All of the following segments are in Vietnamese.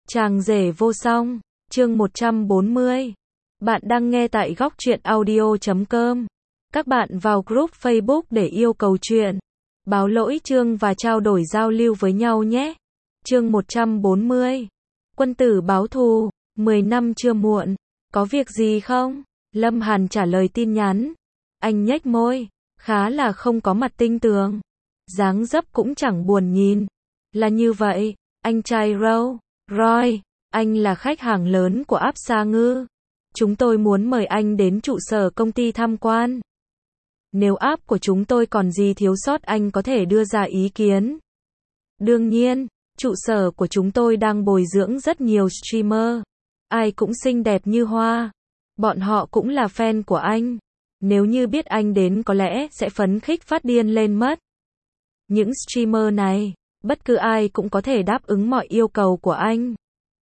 Chàng rể vô song, chương 140. Bạn đang nghe tại góc truyện audio.com. Các bạn vào group Facebook để yêu cầu chuyện, báo lỗi chương và trao đổi giao lưu với nhau nhé. Chương 140. Quân tử báo thù, 10 năm chưa muộn. Có việc gì không? Lâm Hàn trả lời tin nhắn. Anh nhếch môi, khá là không có mặt tinh tường. Dáng dấp cũng chẳng buồn nhìn. Là như vậy, anh trai Roy, anh là khách hàng lớn của Áp Sa Ngư. Chúng tôi muốn mời anh đến trụ sở công ty tham quan. Nếu app của chúng tôi còn gì thiếu sót anh có thể đưa ra ý kiến. Đương nhiên, trụ sở của chúng tôi đang bồi dưỡng rất nhiều streamer. Ai cũng xinh đẹp như hoa. Bọn họ cũng là fan của anh. Nếu như biết anh đến có lẽ sẽ phấn khích phát điên lên mất. Những streamer này, bất cứ ai cũng có thể đáp ứng mọi yêu cầu của anh.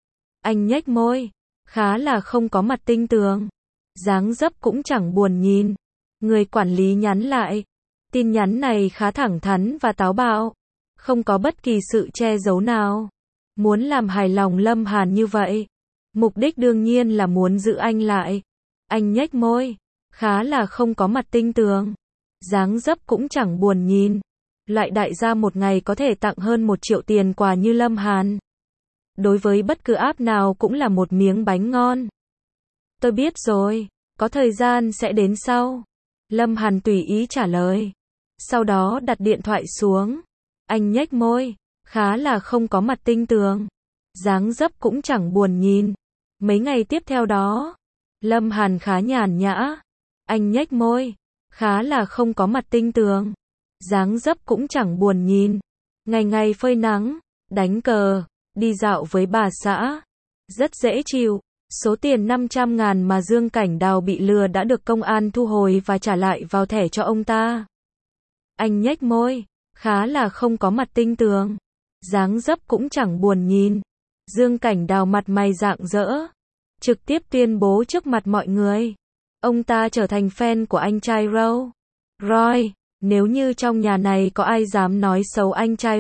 Anh nhếch môi, khá là không có mặt tinh tường. Dáng dấp cũng chẳng buồn nhìn. Người quản lý nhắn lại. Tin nhắn này khá thẳng thắn và táo bạo. Không có bất kỳ sự che giấu nào. Muốn làm hài lòng Lâm Hàn như vậy. Mục đích đương nhiên là muốn giữ anh lại. Anh nhếch môi, khá là không có mặt tinh tường. Dáng dấp cũng chẳng buồn nhìn. Loại đại gia một ngày có thể tặng hơn 1 triệu tiền quà như Lâm Hàn. Đối với bất cứ app nào cũng là một miếng bánh ngon. Tôi biết rồi, có thời gian sẽ đến sau. Lâm Hàn tùy ý trả lời. Sau đó đặt điện thoại xuống. Anh nhếch môi, khá là không có mặt tinh tường. Dáng dấp cũng chẳng buồn nhìn. Mấy ngày tiếp theo đó, Lâm Hàn khá nhàn nhã. Anh nhếch môi, khá là không có mặt tinh tường. Dáng dấp cũng chẳng buồn nhìn. Ngày ngày phơi nắng, đánh cờ, đi dạo với bà xã. Rất dễ chịu. Số tiền 500.000 mà Dương Cảnh Đào bị lừa đã được công an thu hồi và trả lại vào thẻ cho ông ta. Anh nhếch môi, khá là không có mặt tinh tường. Dáng dấp cũng chẳng buồn nhìn. Dương Cảnh Đào mặt mày rạng rỡ. Trực tiếp tuyên bố trước mặt mọi người. Ông ta trở thành fan của anh trai Roy. Nếu như trong nhà này có ai dám nói xấu anh trai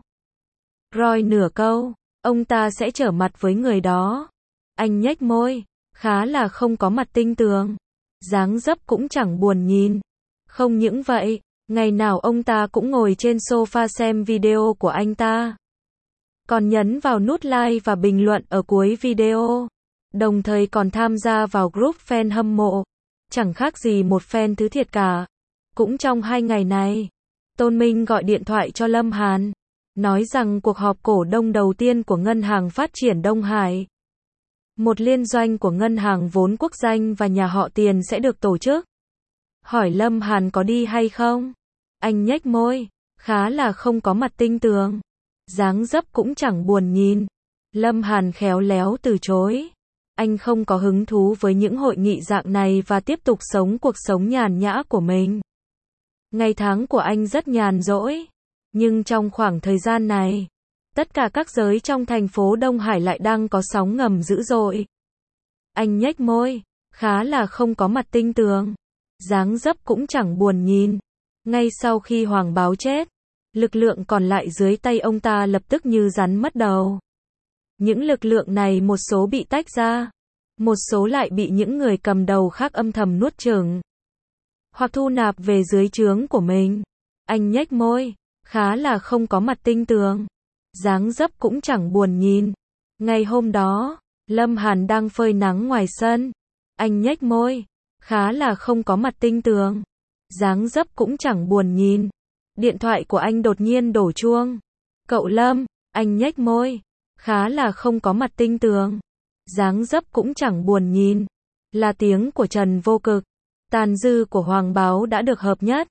Roy nửa câu, ông ta sẽ trở mặt với người đó. Anh nhếch môi, khá là không có mặt tinh tường. Dáng dấp cũng chẳng buồn nhìn. Không những vậy, ngày nào ông ta cũng ngồi trên sofa xem video của anh ta. Còn nhấn vào nút like và bình luận ở cuối video. Đồng thời còn tham gia vào group fan hâm mộ. Chẳng khác gì một fan thứ thiệt cả. Cũng trong 2 ngày này, Tôn Minh gọi điện thoại cho Lâm Hàn. Nói rằng cuộc họp cổ đông đầu tiên của Ngân hàng Phát triển Đông Hải, một liên doanh của ngân hàng vốn quốc doanh và nhà họ Tiền sẽ được tổ chức. Hỏi Lâm Hàn có đi hay không? Anh nhếch môi, khá là không có mặt tinh tường. Dáng dấp cũng chẳng buồn nhìn. Lâm Hàn khéo léo từ chối. Anh không có hứng thú với những hội nghị dạng này và tiếp tục sống cuộc sống nhàn nhã của mình. Ngày tháng của anh rất nhàn rỗi. Nhưng trong khoảng thời gian này, tất cả các giới trong thành phố Đông Hải lại đang có sóng ngầm dữ dội. Anh nhếch môi, khá là không có mặt tinh tường. Dáng dấp cũng chẳng buồn nhìn. Ngay sau khi Hoàng Báo chết, lực lượng còn lại dưới tay ông ta lập tức như rắn mất đầu. Những lực lượng này một số bị tách ra, một số lại bị những người cầm đầu khác âm thầm nuốt chửng, hoặc thu nạp về dưới trướng của mình. Anh nhếch môi, khá là không có mặt tinh tường. Dáng dấp cũng chẳng buồn nhìn. Ngày hôm đó, Lâm Hàn đang phơi nắng ngoài sân. Anh nhếch môi, khá là không có mặt tinh tường. Dáng dấp cũng chẳng buồn nhìn. Điện thoại của anh đột nhiên đổ chuông. Cậu Lâm, anh nhếch môi, khá là không có mặt tinh tường. Dáng dấp cũng chẳng buồn nhìn. Là tiếng của Trần Vô Cực. Tàn dư của Hoàng Báo đã được hợp nhất.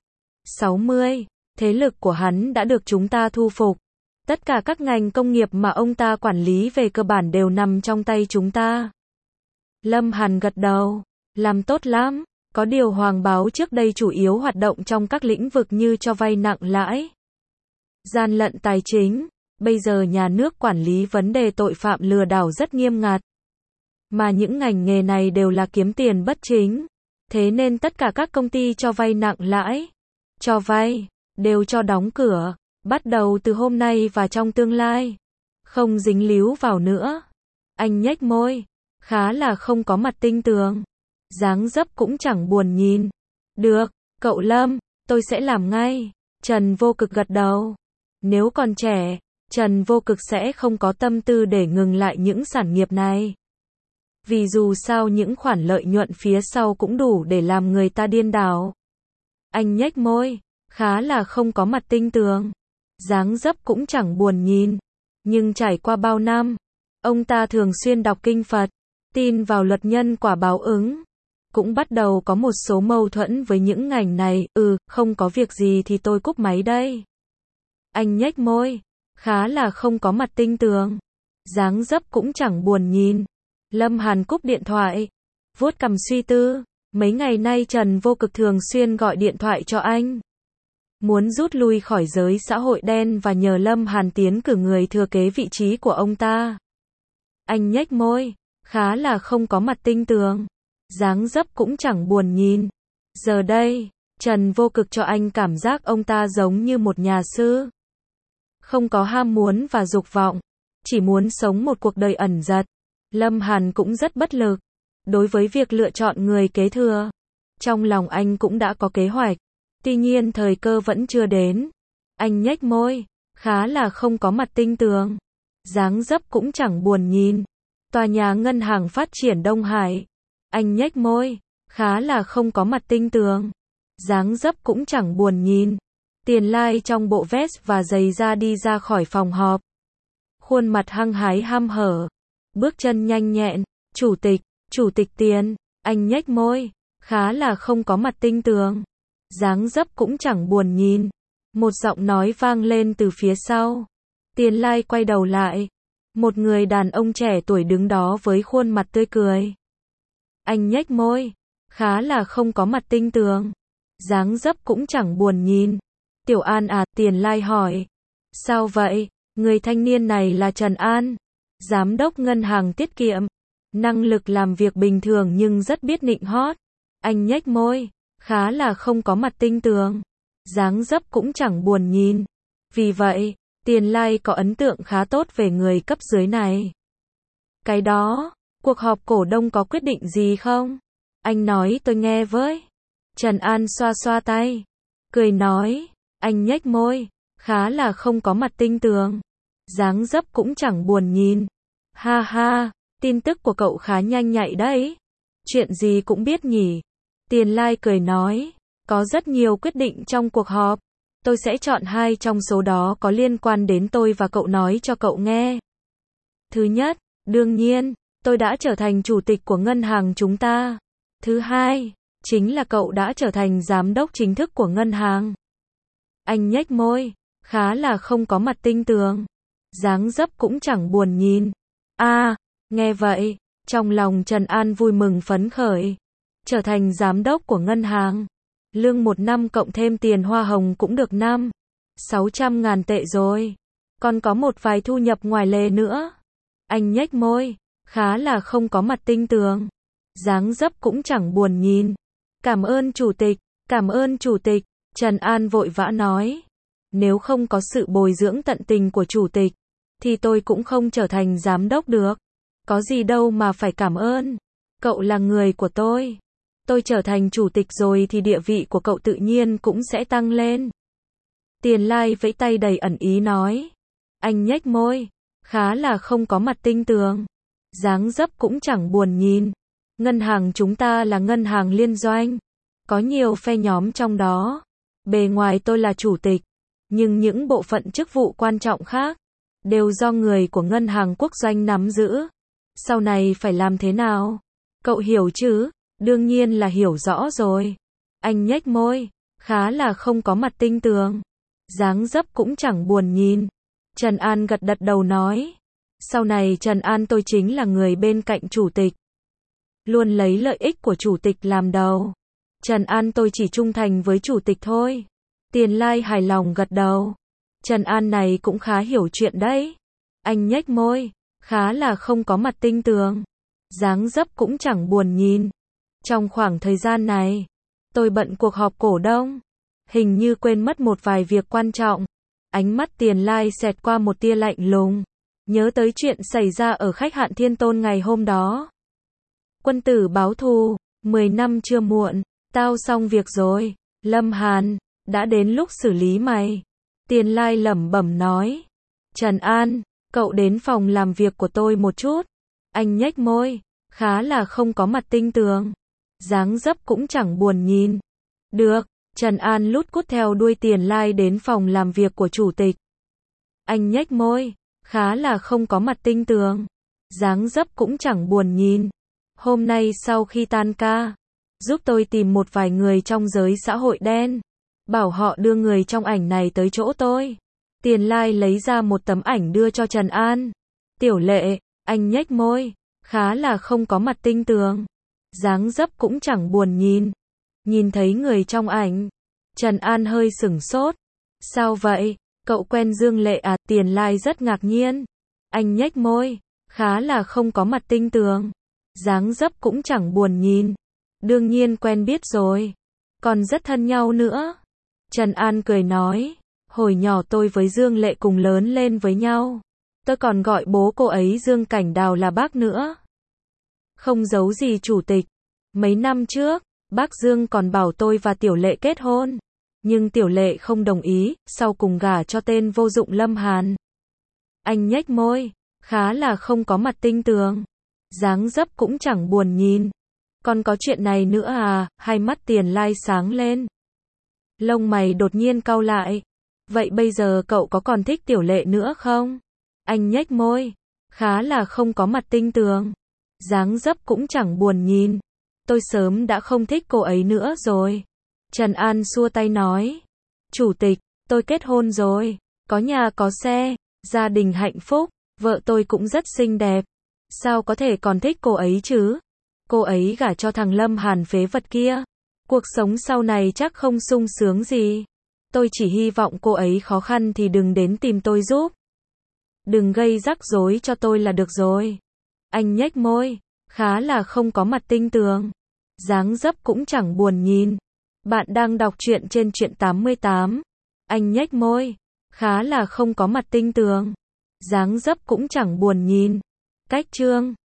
60. Thế lực của hắn đã được chúng ta thu phục. Tất cả các ngành công nghiệp mà ông ta quản lý về cơ bản đều nằm trong tay chúng ta. Lâm Hàn gật đầu. Làm tốt lắm. Có điều Hoàng Báo trước đây chủ yếu hoạt động trong các lĩnh vực như cho vay nặng lãi, gian lận tài chính. Bây giờ nhà nước quản lý vấn đề tội phạm lừa đảo rất nghiêm ngặt. Mà những ngành nghề này đều là kiếm tiền bất chính. Thế nên tất cả các công ty cho vay nặng lãi, cho vay, đều cho đóng cửa. Bắt đầu từ hôm nay và trong tương lai. Không dính líu vào nữa. Anh nhếch môi, khá là không có mặt tinh tường. Dáng dấp cũng chẳng buồn nhìn. Được, cậu Lâm, tôi sẽ làm ngay. Trần Vô Cực gật đầu. Nếu còn trẻ, Trần Vô Cực sẽ không có tâm tư để ngừng lại những sản nghiệp này. Vì dù sao những khoản lợi nhuận phía sau cũng đủ để làm người ta điên đảo. Anh nhếch môi, khá là không có mặt tinh tường. Dáng dấp cũng chẳng buồn nhìn. Nhưng trải qua bao năm, ông ta thường xuyên đọc kinh Phật, tin vào luật nhân quả báo ứng. Cũng bắt đầu có một số mâu thuẫn với những ngành này. Không có việc gì thì tôi cúp máy đây. Anh nhếch môi, khá là không có mặt tinh tường. Dáng dấp cũng chẳng buồn nhìn. Lâm Hàn cúp điện thoại, vuốt cằm suy tư. Mấy ngày nay Trần Vô Cực thường xuyên gọi điện thoại cho anh. Muốn rút lui khỏi giới xã hội đen và nhờ Lâm Hàn tiến cử người thừa kế vị trí của ông ta. Anh nhếch môi, khá là không có mặt tinh tường. Dáng dấp cũng chẳng buồn nhìn. Giờ đây, Trần Vô Cực cho anh cảm giác ông ta giống như một nhà sư. Không có ham muốn và dục vọng, chỉ muốn sống một cuộc đời ẩn dật. Lâm Hàn cũng rất bất lực đối với việc lựa chọn người kế thừa. Trong lòng anh cũng đã có kế hoạch, tuy nhiên thời cơ vẫn chưa đến. Anh nhếch môi, khá là không có mặt tinh tường. Dáng dấp cũng chẳng buồn nhìn. Tòa nhà ngân hàng phát triển Đông Hải. Anh nhếch môi, khá là không có mặt tinh tường. Dáng dấp cũng chẳng buồn nhìn. Tiền Lai trong bộ vest và giày da đi ra khỏi phòng họp. Khuôn mặt hăng hái ham hở, bước chân nhanh nhẹn. Chủ tịch Tiền. Anh nhếch môi, khá là không có mặt tinh tường. Dáng dấp cũng chẳng buồn nhìn. Một giọng nói vang lên từ phía sau. Tiền Lai quay đầu lại. Một người đàn ông trẻ tuổi đứng đó với khuôn mặt tươi cười. Anh nhếch môi, khá là không có mặt tinh tường. Dáng dấp cũng chẳng buồn nhìn. Tiểu An à, Tiền Lai hỏi. Sao vậy? Người thanh niên này là Trần An, giám đốc ngân hàng tiết kiệm. Năng lực làm việc bình thường nhưng rất biết nịnh hót. Anh nhếch môi, khá là không có mặt tinh tường. Dáng dấp cũng chẳng buồn nhìn. Vì vậy, Tiền Lai có ấn tượng khá tốt về người cấp dưới này. Cái đó, cuộc họp cổ đông có quyết định gì không? Anh nói tôi nghe với. Trần An xoa xoa tay, cười nói. Anh nhếch môi, khá là không có mặt tinh tường. Dáng dấp cũng chẳng buồn nhìn. Ha ha, tin tức của cậu khá nhanh nhạy đấy. Chuyện gì cũng biết nhỉ. Tiền Lai cười nói. Có rất nhiều quyết định trong cuộc họp. Tôi sẽ chọn 2 trong số đó có liên quan đến tôi và cậu nói cho cậu nghe. Thứ nhất, đương nhiên, tôi đã trở thành chủ tịch của ngân hàng chúng ta. Thứ hai, chính là cậu đã trở thành giám đốc chính thức của ngân hàng. Anh nhếch môi, khá là không có mặt tinh tường. Dáng dấp cũng chẳng buồn nhìn. Nghe vậy, trong lòng Trần An vui mừng phấn khởi. Trở thành giám đốc của ngân hàng. Lương 1 năm cộng thêm tiền hoa hồng cũng được 600.000 tệ rồi. Còn có một vài thu nhập ngoài lề nữa. Anh nhếch môi, khá là không có mặt tinh tường. Dáng dấp cũng chẳng buồn nhìn. Cảm ơn chủ tịch. Trần An vội vã nói. Nếu không có sự bồi dưỡng tận tình của chủ tịch, thì tôi cũng không trở thành giám đốc được. Có gì đâu mà phải cảm ơn. Cậu là người của tôi. Tôi trở thành chủ tịch rồi thì địa vị của cậu tự nhiên cũng sẽ tăng lên. Tiền Lai vẫy tay đầy ẩn ý nói. Anh nhếch môi, khá là không có mặt tinh tường. Dáng dấp cũng chẳng buồn nhìn. Ngân hàng chúng ta là ngân hàng liên doanh. Có nhiều phe nhóm trong đó. Bề ngoài tôi là chủ tịch, nhưng những bộ phận chức vụ quan trọng khác đều do người của ngân hàng quốc doanh nắm giữ. Sau này phải làm thế nào? Cậu hiểu chứ? Đương nhiên là hiểu rõ rồi. Anh nhếch môi, khá là không có mặt tinh tường. Dáng dấp cũng chẳng buồn nhìn. Trần An gật đầu nói. Sau này Trần An tôi chính là người bên cạnh chủ tịch. Luôn lấy lợi ích của chủ tịch làm đầu. Trần An tôi chỉ trung thành với chủ tịch thôi. Tiền Lai hài lòng gật đầu. Trần An này cũng khá hiểu chuyện đấy. Anh nhếch môi, khá là không có mặt tinh tường. Dáng dấp cũng chẳng buồn nhìn. Trong khoảng thời gian này, tôi bận cuộc họp cổ đông. Hình như quên mất một vài việc quan trọng. Ánh mắt Tiền Lai xẹt qua một tia lạnh lùng. Nhớ tới chuyện xảy ra ở khách hạn Thiên Tôn ngày hôm đó. Quân tử báo thù, 10 năm chưa muộn, tao xong việc rồi. Lâm Hàn, đã đến lúc xử lý mày. Tiền Lai lẩm bẩm nói. Trần An, cậu đến phòng làm việc của tôi một chút. Anh nhếch môi, khá là không có mặt tinh tường. Dáng dấp cũng chẳng buồn nhìn. Được, Trần An lút cút theo đuôi Tiền Lai đến phòng làm việc của chủ tịch. Anh nhếch môi, khá là không có mặt tinh tường. Dáng dấp cũng chẳng buồn nhìn. Hôm nay sau khi tan ca, giúp tôi tìm một vài người trong giới xã hội đen. Bảo họ đưa người trong ảnh này tới chỗ tôi. Tiền Lai lấy ra một tấm ảnh đưa cho Trần An. Tiểu Lệ, anh nhếch môi, khá là không có mặt tinh tường. Dáng dấp cũng chẳng buồn nhìn. Nhìn thấy người trong ảnh, Trần An hơi sửng sốt. Sao vậy? Cậu quen Dương Lệ à? Tiền Lai rất ngạc nhiên. Anh nhếch môi, khá là không có mặt tinh tường. Dáng dấp cũng chẳng buồn nhìn. Đương nhiên quen biết rồi. Còn rất thân nhau nữa. Trần An cười nói. Hồi nhỏ tôi với Dương Lệ cùng lớn lên với nhau. Tôi còn gọi bố cô ấy Dương Cảnh Đào là bác nữa. Không giấu gì chủ tịch. Mấy năm trước, bác Dương còn bảo tôi và Tiểu Lệ kết hôn. Nhưng Tiểu Lệ không đồng ý, sau cùng gả cho tên vô dụng Lâm Hàn. Anh nhếch môi, khá là không có mặt tinh tường. Dáng dấp cũng chẳng buồn nhìn. Còn có chuyện này nữa à? Hai mắt Tiền Lai sáng lên. Lông mày đột nhiên cau lại. Vậy bây giờ cậu có còn thích Tiểu Lệ nữa không? Anh nhếch môi, khá là không có mặt tinh tường. Dáng dấp cũng chẳng buồn nhìn. Tôi sớm đã không thích cô ấy nữa rồi. Trần An xua tay nói. Chủ tịch, tôi kết hôn rồi. Có nhà có xe, gia đình hạnh phúc, vợ tôi cũng rất xinh đẹp. Sao có thể còn thích cô ấy chứ? Cô ấy gả cho thằng Lâm Hàn phế vật kia. Cuộc sống sau này chắc không sung sướng gì. Tôi chỉ hy vọng cô ấy khó khăn thì đừng đến tìm tôi giúp. Đừng gây rắc rối cho tôi là được rồi. Anh nhếch môi, khá là không có mặt tinh tường. Dáng dấp cũng chẳng buồn nhìn. Bạn đang đọc truyện trên Truyện 88. Anh nhếch môi, khá là không có mặt tinh tường. Dáng dấp cũng chẳng buồn nhìn. Cách chương